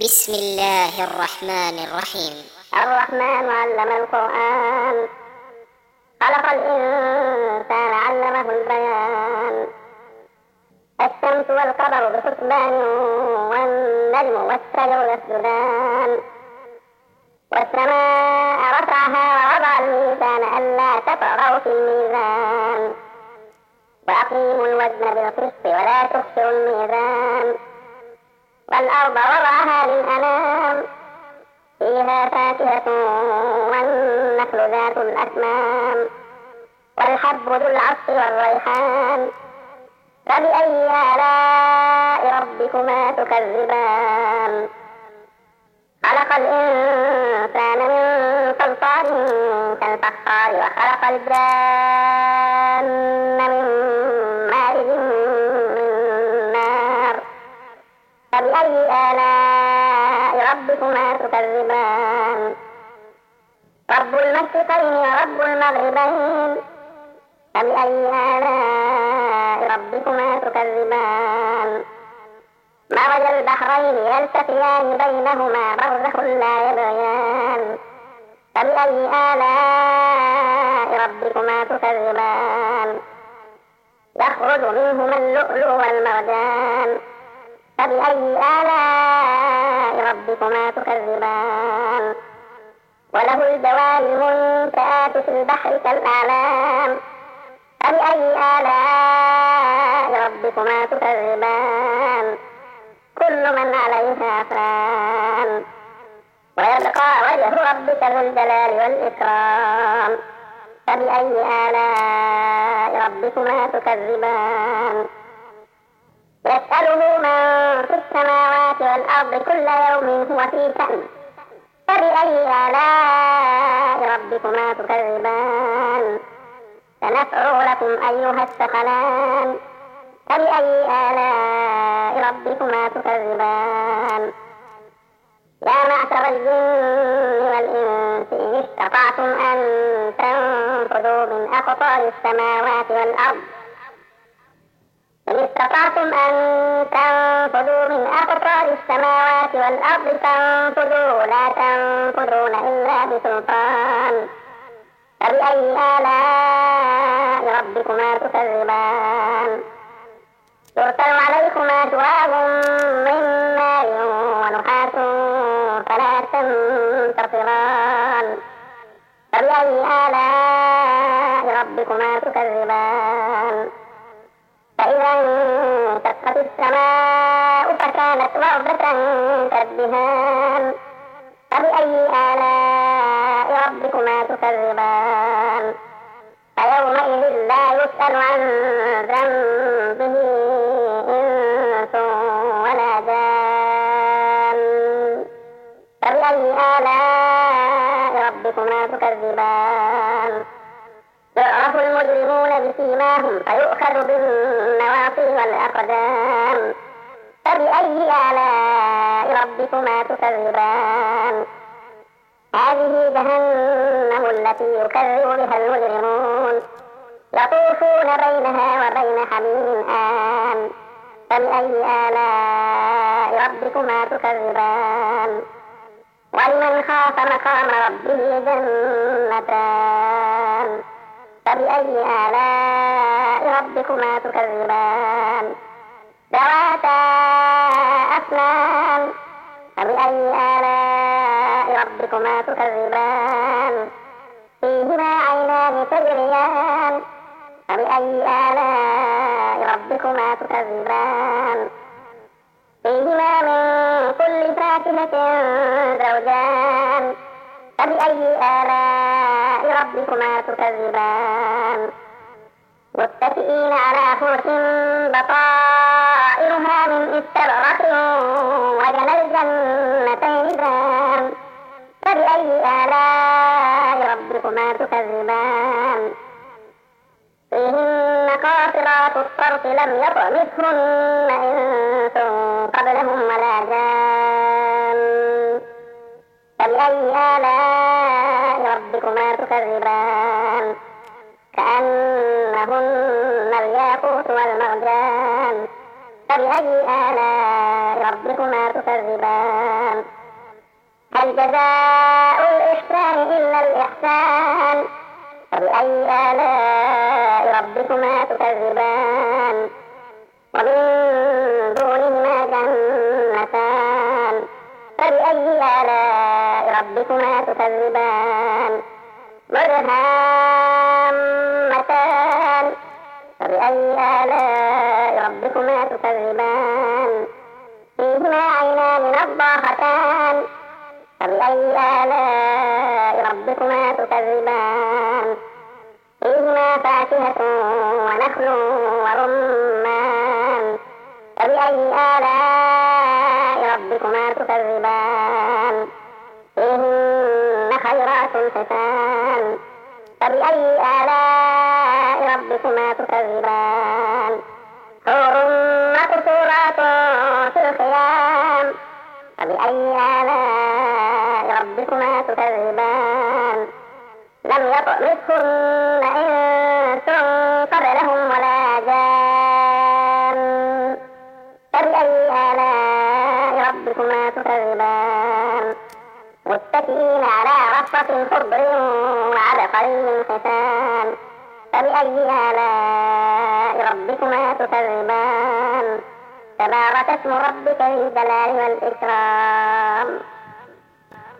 بسم الله الرحمن الرحيم. الرحمن علم القرآن، خلق الإنسان علمه البيان. الشمس والقمر بحسبان، والنجم والشجر يسجدان. والسماء رفعها ووضع الميزان ألا تطغوا في الميزان، وأقيموا الوزن بالقسط ولا تخسروا الميزان. والأرض وضعها للأنام، فيها فاكهة والنخل ذات الأكمام، والحب ذو العصف والريحان. فبأي آلاء ربكما تكذبان؟ خلق الإنسان من صلصال كالفخار، وخلق الجان من مارج من نار. فبأي آلاء ربكما تكذبان؟ رب المشرقين ورب المغربين، فبأي آلاء ربكما تكذبان؟ مرج البحرين يلتقيان بينهما برزخ لا يبغيان. فبأي آلاء ربكما تكذبان؟ يخرج منهما اللؤلؤ والمرجان. فبأي آلاء ربكما تكذبان؟ وله الجوار المنشآت في البحر كالأعلام. فبأي آلاء ربكما تكذبان؟ كل من عليها فان، ويبقى وجه ربك ذو الجلال والإكرام. فبأي آلاء ربكما تكذبان؟ يسأله من في السماوات والأرض كل يوم هو في شأن. فبأي آلاء ربكما تكذبان؟ سنفرغ لكم أيها الثقلان. فبأي آلاء ربكما تكذبان؟ يا معشر الجن والإنس إن استطعتم أن تنفذوا من أقطار السماوات والأرض فانفذوا لا تنفذون إلا بسلطان. فبأي آلاء ربكما تكذبان؟ يرسل عليكما شواظ من نار ونحاس فلا تنتصران. فبأي آلاء ربكما تكذبان؟ فإذا انشقت السماء فكانت وردة كالدهان. فبأي آلاء ربكما تكذبان؟ فيومئذ لا يسأل عن ذنبه إنس ولا جان. فبأي آلاء ربكما تكذبان؟ يعرف المجرمون بسيماهم فيؤخذ بالنواصي والأقدام. فبأي آلاء ربكما تكذبان؟ هذه جهنم التي يكذب بها المجرمون، يطوفون بينها وبين حميم آن. فبأي آلاء ربكما تكذبان؟ ولمن خاف مقام ربه جنتان. فبأي آلاء ربكما تكذبان؟ ذواتا أفنان. فبأي آلاء ربكما تكذبان؟ فيهما عينان تجريان. فبأي آلاء ربكما تكذبان؟ فيهما من كل فاكهة زوجان. فبأي آلاء ربكما تكذبان؟ متكئين على فرش بطائرها من استبرق وجنى الجنتين دان. فبأي آلاء ربكما تكذبان؟ فيهن قاصرات الطرف لم يطمثهن إنس قبلهم ولا جان. فبأي آلاء ربكما تكذبان؟ كأنهن الياقوت والمرجان. فبأي آلاء ربكما تكذبان هل جزاء الإحسان إلا الإحسان فبأي آلاء ربكما تكذبان ومن دونهما جنتان فبأي آلاء ربكما تكذبان مدهامتان فبأي آلاء ربكما تكذبان فيهما عينان نضاختان فبأي آلاء ربكما تكذبان فيهما فاكهة ونخل ورمان فبأي آلاء ربكما تكذبان فيهن خيرات حسان فبأي آلاء ربكما تكذبان حور مقصورات في الخيام فبأي آلاء ربكما تكذبان لم يطمثهن إنس قبلهم ولا جان فبأي آلاء ربكما تكذبان متكئين على رفرف خضر وعبقري حسان فبأي آلاء ربكما تكذبان تبارك اسم ربك ذي الجلال والإكرام